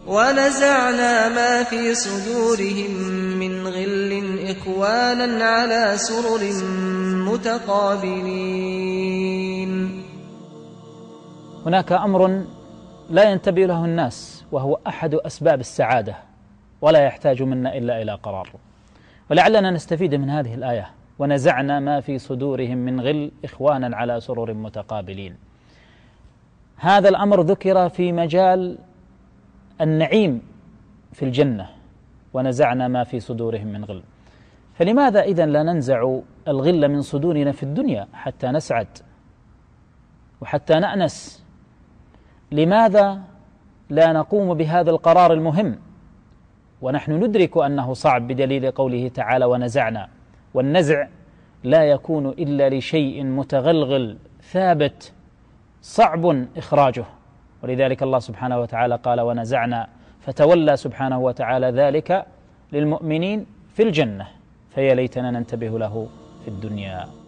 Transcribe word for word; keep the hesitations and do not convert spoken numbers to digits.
ونزعنا ما في صدورهم من غل إخوانا على سرر متقابلين. هناك أمر لا ينتبه له الناس، وهو أحد أسباب السعادة، ولا يحتاج منا إلا إلى قرار. ولعلنا نستفيد من هذه الآية: ونزعنا ما في صدورهم من غل إخوانا على سرر متقابلين. هذا الأمر ذكر في مجال النعيم في الجنة، ونزعنا ما في صدورهم من غل. فلماذا إذن لا ننزع الغل من صدورنا في الدنيا حتى نسعد وحتى نأنس؟ لماذا لا نقوم بهذا القرار المهم ونحن ندرك أنه صعب بدليل قوله تعالى ونزعنا؟ والنزع لا يكون إلا لشيء متغلغل ثابت صعب إخراجه، ولذلك الله سبحانه وتعالى قال ونزعنا، فتولى سبحانه وتعالى ذلك للمؤمنين في الجنة، فيا ليتنا ننتبه له في الدنيا.